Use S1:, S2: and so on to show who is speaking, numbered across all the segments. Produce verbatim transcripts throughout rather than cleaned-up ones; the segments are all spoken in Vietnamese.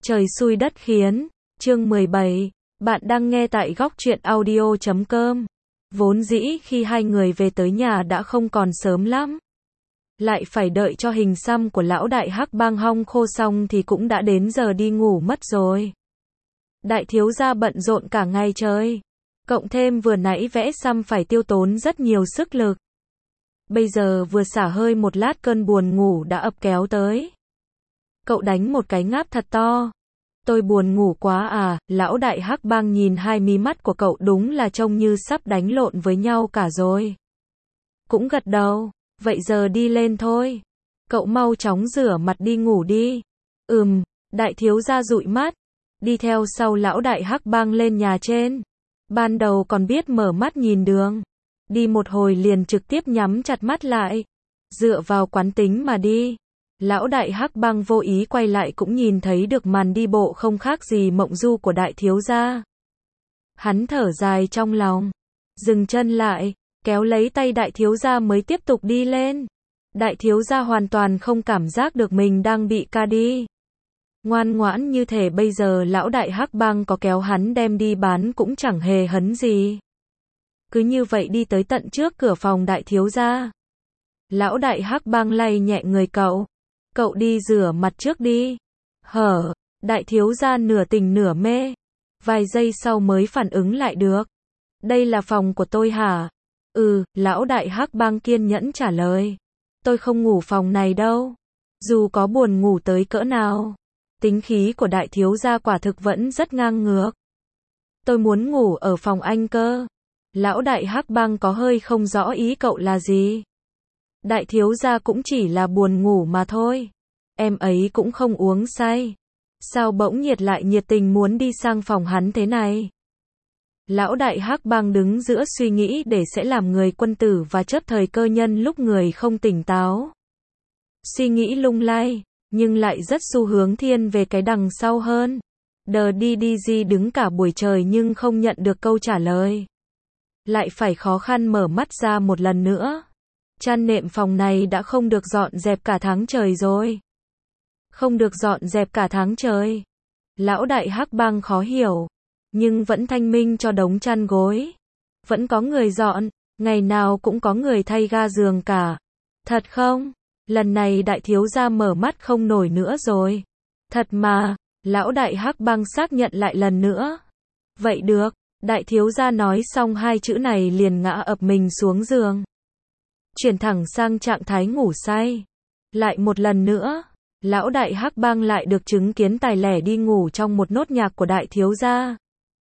S1: Trời xui đất khiến, chương mười bảy, bạn đang nghe tại góc truyện audio chấm com. Vốn dĩ khi hai người về tới nhà đã không còn sớm lắm. Lại phải đợi cho hình xăm của lão đại hắc bang hong khô xong thì cũng đã đến giờ đi ngủ mất rồi. Đại thiếu gia bận rộn cả ngày trời. Cộng thêm vừa nãy vẽ xăm phải tiêu tốn rất nhiều sức lực. Bây giờ vừa xả hơi một lát cơn buồn ngủ đã ập kéo tới. Cậu đánh một cái ngáp thật to. Tôi buồn ngủ quá à, lão đại hắc bang nhìn hai mí mắt của cậu đúng là trông như sắp đánh lộn với nhau cả rồi. Cũng gật đầu, vậy giờ đi lên thôi. Cậu mau chóng rửa mặt đi ngủ đi. Ừm, đại thiếu gia dụi mắt, đi theo sau lão đại hắc bang lên nhà trên. Ban đầu còn biết mở mắt nhìn đường. Đi một hồi liền trực tiếp nhắm chặt mắt lại. Dựa vào quán tính mà đi. Lão đại hắc bang vô ý quay lại cũng nhìn thấy được màn đi bộ không khác gì mộng du của đại thiếu gia. Hắn thở dài trong lòng. Dừng chân lại, kéo lấy tay đại thiếu gia mới tiếp tục đi lên. Đại thiếu gia hoàn toàn không cảm giác được mình đang bị ca đi. Ngoan ngoãn như thể bây giờ lão đại hắc bang có kéo hắn đem đi bán cũng chẳng hề hấn gì. Cứ như vậy đi tới tận trước cửa phòng đại thiếu gia. Lão đại hắc bang lay nhẹ người cậu. Cậu đi rửa mặt trước đi. Hở, đại thiếu gia nửa tỉnh nửa mê. Vài giây sau mới phản ứng lại được. Đây là phòng của tôi hả? Ừ, lão đại hắc bang kiên nhẫn trả lời. Tôi không ngủ phòng này đâu. Dù có buồn ngủ tới cỡ nào. Tính khí của đại thiếu gia quả thực vẫn rất ngang ngược. Tôi muốn ngủ ở phòng anh cơ. Lão đại hắc bang có hơi không rõ ý cậu là gì. Đại thiếu gia cũng chỉ là buồn ngủ mà thôi. Em ấy cũng không uống say. Sao bỗng nhiệt lại nhiệt tình muốn đi sang phòng hắn thế này? Lão đại hắc bang đứng giữa suy nghĩ để sẽ làm người quân tử và chớp thời cơ nhân lúc người không tỉnh táo. Suy nghĩ lung lay, nhưng lại rất xu hướng thiên về cái đằng sau hơn. Đờ đi đi di đứng cả buổi trời nhưng không nhận được câu trả lời. Lại phải khó khăn mở mắt ra một lần nữa. Chăn nệm phòng này đã không được dọn dẹp cả tháng trời rồi. Không được dọn dẹp cả tháng trời. Lão đại hắc bang khó hiểu. Nhưng vẫn thanh minh cho đống chăn gối. Vẫn có người dọn. Ngày nào cũng có người thay ga giường cả. Thật không? Lần này đại thiếu gia mở mắt không nổi nữa rồi. Thật mà. Lão đại hắc bang xác nhận lại lần nữa. Vậy được. Đại thiếu gia nói xong hai chữ này liền ngã ập mình xuống giường. Chuyển thẳng sang trạng thái ngủ say. Lại một lần nữa, lão đại hắc bang lại được chứng kiến tài lẻ đi ngủ trong một nốt nhạc của đại thiếu gia.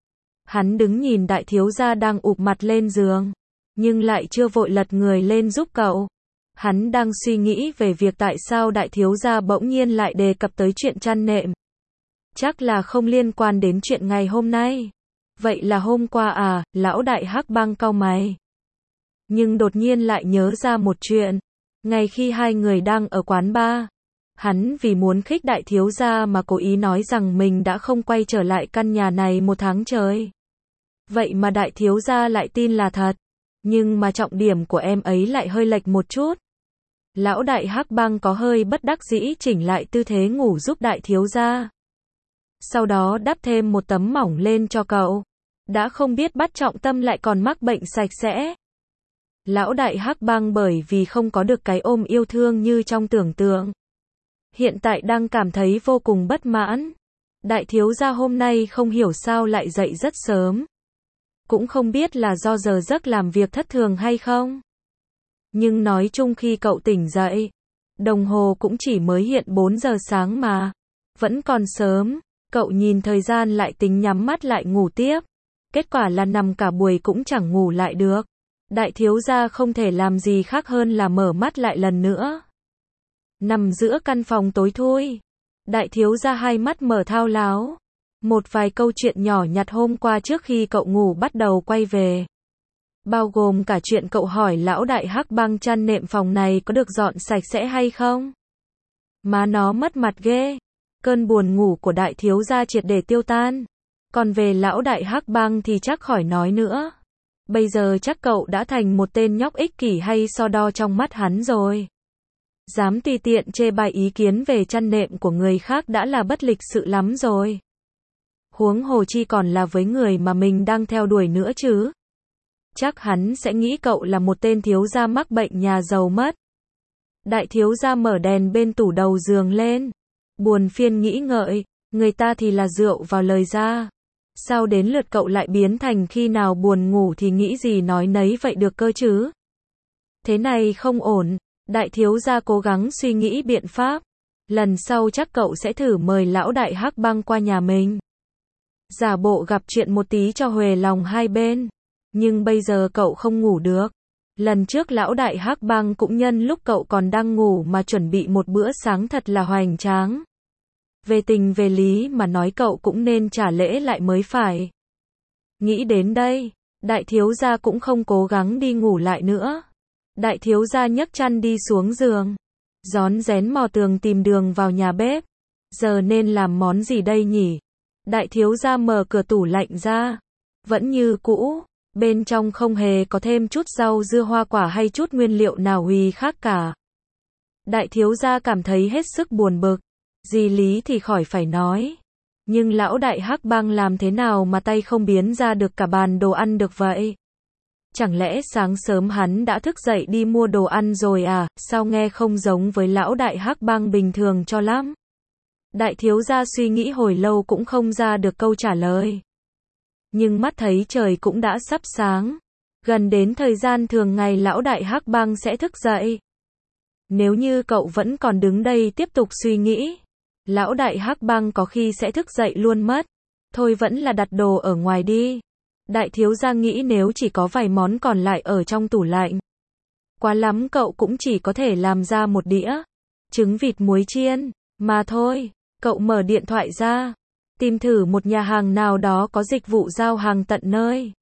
S1: Hắn đứng nhìn đại thiếu gia đang ụp mặt lên giường, nhưng lại chưa vội lật người lên giúp cậu. Hắn đang suy nghĩ về việc tại sao đại thiếu gia bỗng nhiên lại đề cập tới chuyện chăn nệm. Chắc là không liên quan đến chuyện ngày hôm nay. Vậy là hôm qua à, lão đại hắc bang cau mày. Nhưng đột nhiên lại nhớ ra một chuyện. Ngày khi hai người đang ở quán bar, hắn vì muốn khích đại thiếu gia mà cố ý nói rằng mình đã không quay trở lại căn nhà này một tháng trời. Vậy mà đại thiếu gia lại tin là thật. Nhưng mà trọng điểm của em ấy lại hơi lệch một chút. Lão đại hắc bang có hơi bất đắc dĩ chỉnh lại tư thế ngủ giúp đại thiếu gia. Sau đó đắp thêm một tấm mỏng lên cho cậu. Đã không biết bắt trọng tâm lại còn mắc bệnh sạch sẽ. Lão đại hắc bang bởi vì không có được cái ôm yêu thương như trong tưởng tượng. Hiện tại đang cảm thấy vô cùng bất mãn. Đại thiếu gia hôm nay không hiểu sao lại dậy rất sớm. Cũng không biết là do giờ giấc làm việc thất thường hay không. Nhưng nói chung khi cậu tỉnh dậy, đồng hồ cũng chỉ mới hiện bốn giờ sáng mà. Vẫn còn sớm, cậu nhìn thời gian lại tính nhắm mắt lại ngủ tiếp. Kết quả là nằm cả buổi cũng chẳng ngủ lại được. Đại thiếu gia không thể làm gì khác hơn là mở mắt lại lần nữa. Nằm giữa căn phòng tối thui. Đại thiếu gia hai mắt mở thao láo. Một vài câu chuyện nhỏ nhặt hôm qua trước khi cậu ngủ bắt đầu quay về. Bao gồm cả chuyện cậu hỏi lão đại hắc bang chăn nệm phòng này có được dọn sạch sẽ hay không. Má nó mất mặt ghê. Cơn buồn ngủ của đại thiếu gia triệt để tiêu tan. Còn về lão đại hắc bang thì chắc khỏi nói nữa. Bây giờ chắc cậu đã thành một tên nhóc ích kỷ hay so đo trong mắt hắn rồi. Dám tùy tiện chê bai ý kiến về chăn nệm của người khác đã là bất lịch sự lắm rồi. Huống hồ chi còn là với người mà mình đang theo đuổi nữa chứ. Chắc hắn sẽ nghĩ cậu là một tên thiếu gia mắc bệnh nhà giàu mất. Đại thiếu gia mở đèn bên tủ đầu giường lên. Buồn phiền nghĩ ngợi, người ta thì là rượu vào lời ra. Sao đến lượt cậu lại biến thành khi nào buồn ngủ thì nghĩ gì nói nấy vậy được cơ chứ? Thế này không ổn, đại thiếu gia cố gắng suy nghĩ biện pháp. Lần sau chắc cậu sẽ thử mời lão đại Hắc Băng qua nhà mình. Giả bộ gặp chuyện một tí cho huề lòng hai bên. Nhưng bây giờ cậu không ngủ được. Lần trước lão đại Hắc Băng cũng nhân lúc cậu còn đang ngủ mà chuẩn bị một bữa sáng thật là hoành tráng. Về tình về lý mà nói cậu cũng nên trả lễ lại mới phải. Nghĩ đến đây, đại thiếu gia cũng không cố gắng đi ngủ lại nữa. Đại thiếu gia nhấc chăn đi xuống giường. Rón rén mò tường tìm đường vào nhà bếp. Giờ nên làm món gì đây nhỉ? Đại thiếu gia mở cửa tủ lạnh ra. Vẫn như cũ. Bên trong không hề có thêm chút rau dưa hoa quả hay chút nguyên liệu nào hùy khác cả. Đại thiếu gia cảm thấy hết sức buồn bực. Di lý thì khỏi phải nói. Nhưng lão đại Hắc Băng làm thế nào mà tay không biến ra được cả bàn đồ ăn được vậy? Chẳng lẽ sáng sớm hắn đã thức dậy đi mua đồ ăn rồi à? Sao nghe không giống với lão đại Hắc Băng bình thường cho lắm? Đại thiếu gia suy nghĩ hồi lâu cũng không ra được câu trả lời. Nhưng mắt thấy trời cũng đã sắp sáng. Gần đến thời gian thường ngày lão đại Hắc Băng sẽ thức dậy. Nếu như cậu vẫn còn đứng đây tiếp tục suy nghĩ, lão đại Hắc Băng có khi sẽ thức dậy luôn mất. Thôi vẫn là đặt đồ ở ngoài đi. Đại thiếu gia nghĩ nếu chỉ có vài món còn lại ở trong tủ lạnh. Quá lắm cậu cũng chỉ có thể làm ra một đĩa trứng vịt muối chiên, mà thôi. Cậu mở điện thoại ra, tìm thử một nhà hàng nào đó có dịch vụ giao hàng tận nơi.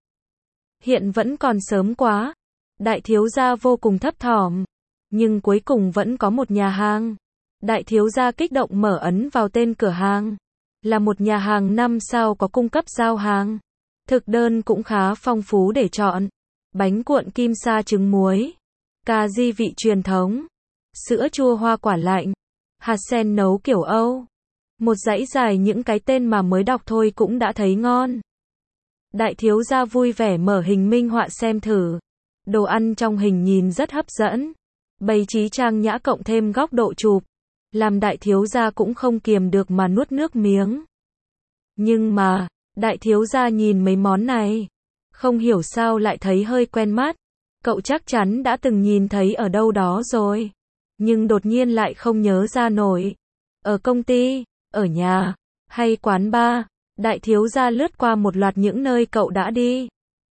S1: Hiện vẫn còn sớm quá. Đại thiếu gia vô cùng thấp thỏm. Nhưng cuối cùng vẫn có một nhà hàng. Đại thiếu gia kích động mở ấn vào tên cửa hàng. Là một nhà hàng năm sao có cung cấp giao hàng. Thực đơn cũng khá phong phú để chọn. Bánh cuộn kim sa trứng muối. Cà ri vị truyền thống. Sữa chua hoa quả lạnh. Hạt sen nấu kiểu Âu. Một dãy dài những cái tên mà mới đọc thôi cũng đã thấy ngon. Đại thiếu gia vui vẻ mở hình minh họa xem thử. Đồ ăn trong hình nhìn rất hấp dẫn. Bày trí trang nhã cộng thêm góc độ chụp. Làm đại thiếu gia cũng không kiềm được mà nuốt nước miếng. Nhưng mà, đại thiếu gia nhìn mấy món này. Không hiểu sao lại thấy hơi quen mắt. Cậu chắc chắn đã từng nhìn thấy ở đâu đó rồi. Nhưng đột nhiên lại không nhớ ra nổi. Ở công ty, ở nhà, hay quán bar. Đại thiếu gia lướt qua một loạt những nơi cậu đã đi.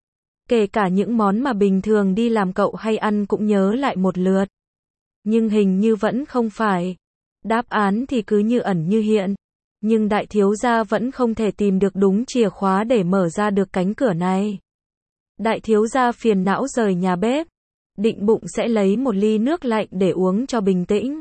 S1: Kể cả những món mà bình thường đi làm cậu hay ăn cũng nhớ lại một lượt. Nhưng hình như vẫn không phải. Đáp án thì cứ như ẩn như hiện. Nhưng đại thiếu gia vẫn không thể tìm được đúng chìa khóa để mở ra được cánh cửa này. Đại thiếu gia phiền não rời nhà bếp. Định bụng sẽ lấy một ly nước lạnh để uống cho bình tĩnh.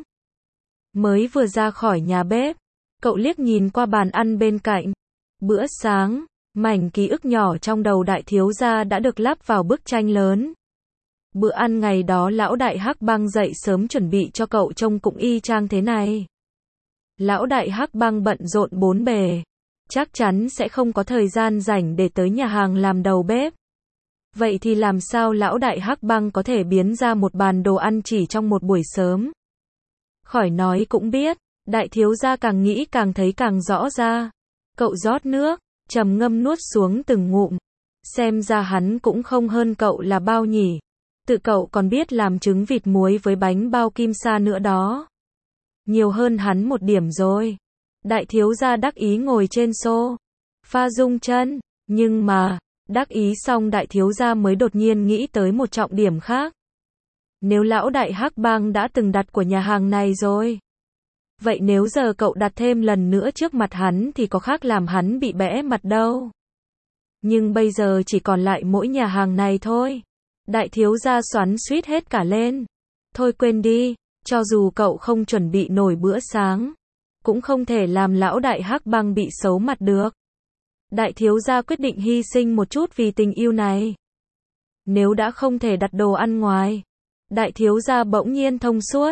S1: Mới vừa ra khỏi nhà bếp, cậu liếc nhìn qua bàn ăn bên cạnh. Bữa sáng, mảnh ký ức nhỏ trong đầu đại thiếu gia đã được lắp vào bức tranh lớn. Bữa ăn ngày đó lão đại Hắc Băng dậy sớm chuẩn bị cho cậu trông cũng y chang thế này. Lão đại Hắc Băng bận rộn bốn bề. Chắc chắn sẽ không có thời gian rảnh để tới nhà hàng làm đầu bếp. Vậy thì làm sao lão đại Hắc Băng có thể biến ra một bàn đồ ăn chỉ trong một buổi sớm? Khỏi nói cũng biết, đại thiếu gia càng nghĩ càng thấy càng rõ ra. Cậu rót nước, trầm ngâm nuốt xuống từng ngụm. Xem ra hắn cũng không hơn cậu là bao nhỉ. Tự cậu còn biết làm trứng vịt muối với bánh bao kim sa nữa đó. Nhiều hơn hắn một điểm rồi. Đại thiếu gia đắc ý ngồi trên xô pha rung chân. Nhưng mà, đắc ý xong đại thiếu gia mới đột nhiên nghĩ tới một trọng điểm khác. Nếu lão đại Hắc Băng đã từng đặt của nhà hàng này rồi. Vậy nếu giờ cậu đặt thêm lần nữa trước mặt hắn thì có khác làm hắn bị bẽ mặt đâu. Nhưng bây giờ chỉ còn lại mỗi nhà hàng này thôi. Đại thiếu gia xoắn xuýt hết cả lên. Thôi quên đi, cho dù cậu không chuẩn bị nổi bữa sáng, cũng không thể làm lão đại Hắc Băng bị xấu mặt được. Đại thiếu gia quyết định hy sinh một chút vì tình yêu này. Nếu đã không thể đặt đồ ăn ngoài, đại thiếu gia bỗng nhiên thông suốt.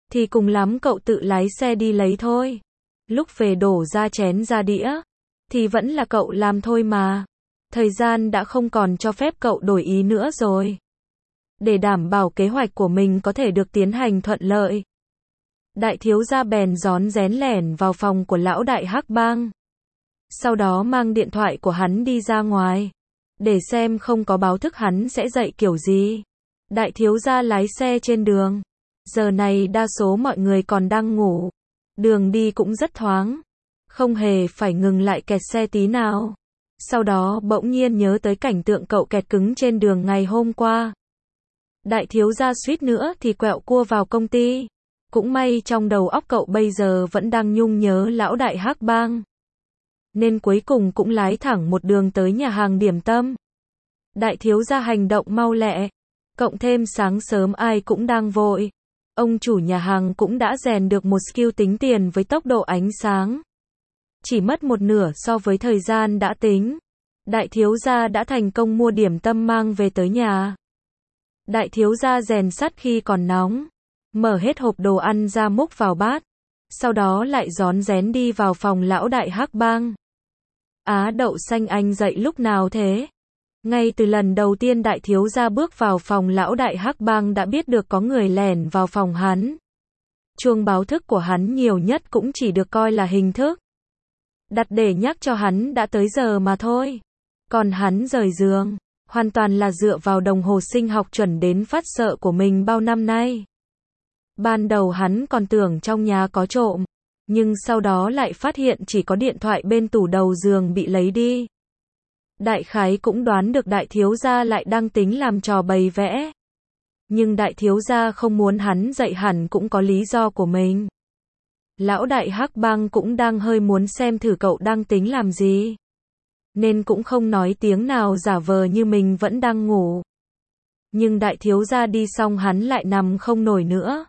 S1: thì cùng lắm cậu tự lái xe đi lấy thôi. Lúc về đổ ra chén ra đĩa, thì vẫn là cậu làm thôi mà. Thời gian đã không còn cho phép cậu đổi ý nữa rồi. Để đảm bảo kế hoạch của mình có thể được tiến hành thuận lợi, đại thiếu gia bèn rón rén lẻn vào phòng của lão đại hắc bang. Sau đó mang điện thoại của hắn đi ra ngoài, để xem không có báo thức hắn sẽ dậy kiểu gì. Đại thiếu gia lái xe trên đường. Giờ này đa số mọi người còn đang ngủ. Đường đi cũng rất thoáng, không hề phải ngừng lại kẹt xe tí nào. Sau đó bỗng nhiên nhớ tới cảnh tượng cậu kẹt cứng trên đường ngày hôm qua. Đại thiếu gia suýt nữa thì quẹo cua vào công ty. Cũng may trong đầu óc cậu bây giờ vẫn đang nhung nhớ lão đại hắc bang, nên cuối cùng cũng lái thẳng một đường tới nhà hàng điểm tâm. Đại thiếu gia hành động mau lẹ, cộng thêm sáng sớm ai cũng đang vội. Ông chủ nhà hàng cũng đã rèn được một skill tính tiền với tốc độ ánh sáng. Chỉ mất một nửa so với thời gian đã tính. Đại thiếu gia đã thành công mua điểm tâm mang về tới nhà. Đại thiếu gia rèn sắt khi còn nóng, mở hết hộp đồ ăn ra múc vào bát. Sau đó lại rón rén đi vào phòng lão đại hắc bang. Á đậu xanh, anh dậy lúc nào thế? Ngay từ lần đầu tiên đại thiếu gia bước vào phòng lão đại hắc bang đã biết được có người lẻn vào phòng hắn. Chuông báo thức của hắn nhiều nhất cũng chỉ được coi là hình thức, đặt để nhắc cho hắn đã tới giờ mà thôi. Còn hắn rời giường, hoàn toàn là dựa vào đồng hồ sinh học chuẩn đến phát sợ của mình bao năm nay. Ban đầu hắn còn tưởng trong nhà có trộm, nhưng sau đó lại phát hiện chỉ có điện thoại bên tủ đầu giường bị lấy đi. Đại khái cũng đoán được đại thiếu gia lại đang tính làm trò bày vẽ. Nhưng đại thiếu gia không muốn hắn dậy hẳn cũng có lý do của mình. Lão đại hắc bang cũng đang hơi muốn xem thử cậu đang tính làm gì, nên cũng không nói tiếng nào, giả vờ như mình vẫn đang ngủ. Nhưng đại thiếu gia đi xong hắn lại nằm không nổi nữa.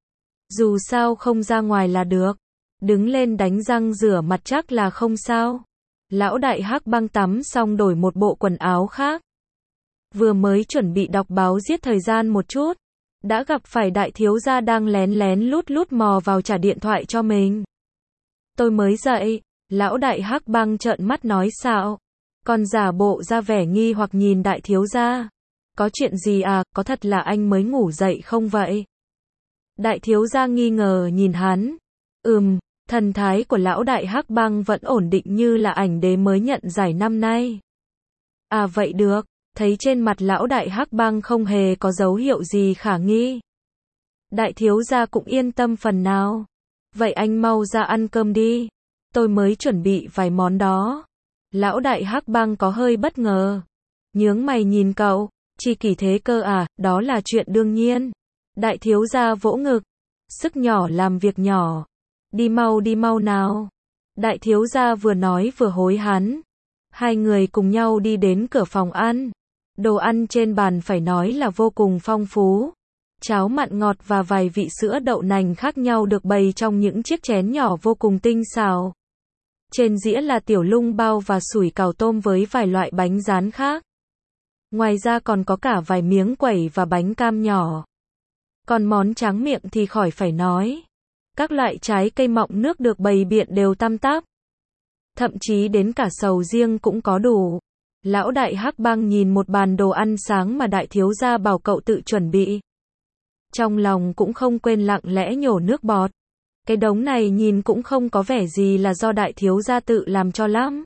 S1: Dù sao không ra ngoài là được, đứng lên đánh răng rửa mặt chắc là không sao. Lão đại hắc bang tắm xong đổi một bộ quần áo khác. Vừa mới chuẩn bị đọc báo giết thời gian một chút, đã gặp phải đại thiếu gia đang lén lén lút lút mò vào trả điện thoại cho mình. Tôi mới dậy, lão đại hắc bang trợn mắt nói sao? Còn giả bộ ra vẻ nghi hoặc nhìn đại thiếu gia. Có chuyện gì à, có thật là anh mới ngủ dậy không vậy? Đại thiếu gia nghi ngờ nhìn hắn. Ừm, thần thái của lão đại hắc bang vẫn ổn định như là ảnh đế mới nhận giải năm nay. À vậy được, thấy trên mặt lão đại hắc bang không hề có dấu hiệu gì khả nghi. Đại thiếu gia cũng yên tâm phần nào. Vậy anh mau ra ăn cơm đi, tôi mới chuẩn bị vài món đó. Lão đại hắc bang có hơi bất ngờ, nhướng mày nhìn cậu. Chi kỷ thế cơ à, đó là chuyện đương nhiên. Đại thiếu gia vỗ ngực, sức nhỏ làm việc nhỏ. Đi mau đi mau nào. Đại thiếu gia vừa nói vừa hối hắn. Hai người cùng nhau đi đến cửa phòng ăn. Đồ ăn trên bàn phải nói là vô cùng phong phú. Cháo mặn ngọt và vài vị sữa đậu nành khác nhau được bày trong những chiếc chén nhỏ vô cùng tinh xảo. Trên dĩa là tiểu lung bao và sủi cảo tôm với vài loại bánh rán khác. Ngoài ra còn có cả vài miếng quẩy và bánh cam nhỏ. Còn món tráng miệng thì khỏi phải nói. Các loại trái cây mọng nước được bày biện đều tăm tắp. Thậm chí đến cả sầu riêng cũng có đủ. Lão đại hắc bang nhìn một bàn đồ ăn sáng mà đại thiếu gia bảo cậu tự chuẩn bị. Trong lòng cũng không quên lặng lẽ nhổ nước bọt. Cái đống này nhìn cũng không có vẻ gì là do đại thiếu gia tự làm cho lắm.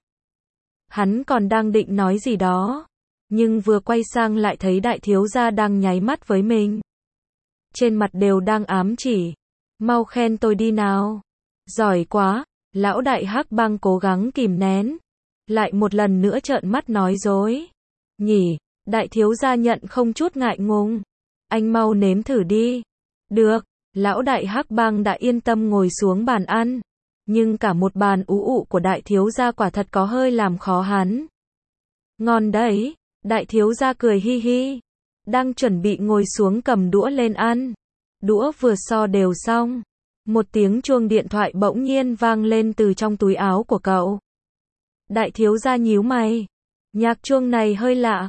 S1: Hắn còn đang định nói gì đó, nhưng vừa quay sang lại thấy đại thiếu gia đang nháy mắt với mình. Trên mặt đều đang ám chỉ. Mau khen tôi đi nào. Giỏi quá. Lão đại hắc bang cố gắng kìm nén. Lại một lần nữa trợn mắt nói dối. Nhỉ, đại thiếu gia nhận không chút ngại ngùng. Anh mau nếm thử đi. Được, lão đại hắc bang đã yên tâm ngồi xuống bàn ăn. Nhưng cả một bàn ú ụ của đại thiếu gia quả thật có hơi làm khó hắn. Ngon đấy, đại thiếu gia cười hi hi. Đang chuẩn bị ngồi xuống cầm đũa lên ăn. Đũa vừa so đều xong. Một tiếng chuông điện thoại bỗng nhiên vang lên từ trong túi áo của cậu. Đại thiếu gia nhíu mày. Nhạc chuông này hơi lạ.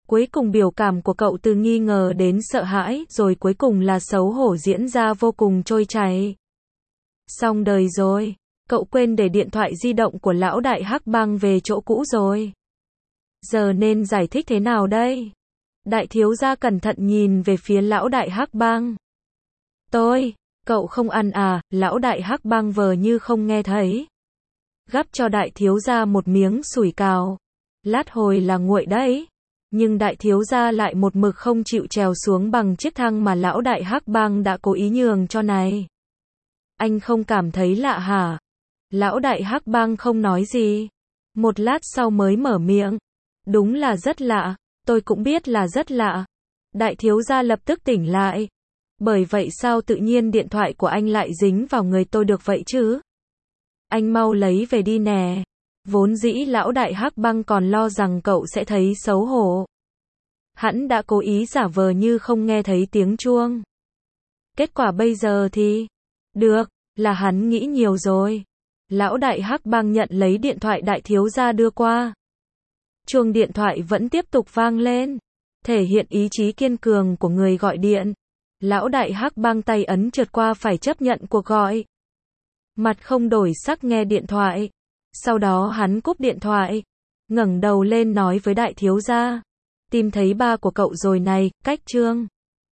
S1: Cuối cùng biểu cảm của cậu từ nghi ngờ đến sợ hãi, rồi cuối cùng là xấu hổ diễn ra vô cùng trôi chảy. Xong đời rồi. Cậu quên để điện thoại di động của lão đại hắc bang về chỗ cũ rồi. Giờ nên giải thích thế nào đây? Đại thiếu gia cẩn thận nhìn về phía lão đại hắc bang. Tôi, cậu không ăn à? Lão đại hắc bang vờ như không nghe thấy. Gắp cho đại thiếu gia một miếng sủi cào. Lát hồi là nguội đấy. Nhưng đại thiếu gia lại một mực không chịu trèo xuống bằng chiếc thang mà lão đại hắc bang đã cố ý nhường cho này. Anh không cảm thấy lạ hả? Lão đại hắc bang không nói gì. Một lát sau mới mở miệng. Đúng là rất lạ, tôi cũng biết là rất lạ. Đại thiếu gia lập tức tỉnh lại. Bởi vậy sao tự nhiên điện thoại của anh lại dính vào người tôi được vậy chứ? Anh mau lấy về đi nè. Vốn dĩ lão đại hắc bang còn lo rằng cậu sẽ thấy xấu hổ. Hắn đã cố ý giả vờ như không nghe thấy tiếng chuông. Kết quả bây giờ thì... Được, là hắn nghĩ nhiều rồi. Lão đại hắc bang nhận lấy điện thoại đại thiếu gia đưa qua. Chuông điện thoại vẫn tiếp tục vang lên. Thể hiện ý chí kiên cường của người gọi điện. Lão đại hắc bang tay ấn trượt qua phải chấp nhận cuộc gọi. Mặt không đổi sắc nghe điện thoại. Sau đó hắn cúp điện thoại. Ngẩng đầu lên nói với đại thiếu gia. Tìm thấy ba của cậu rồi này, cách trương.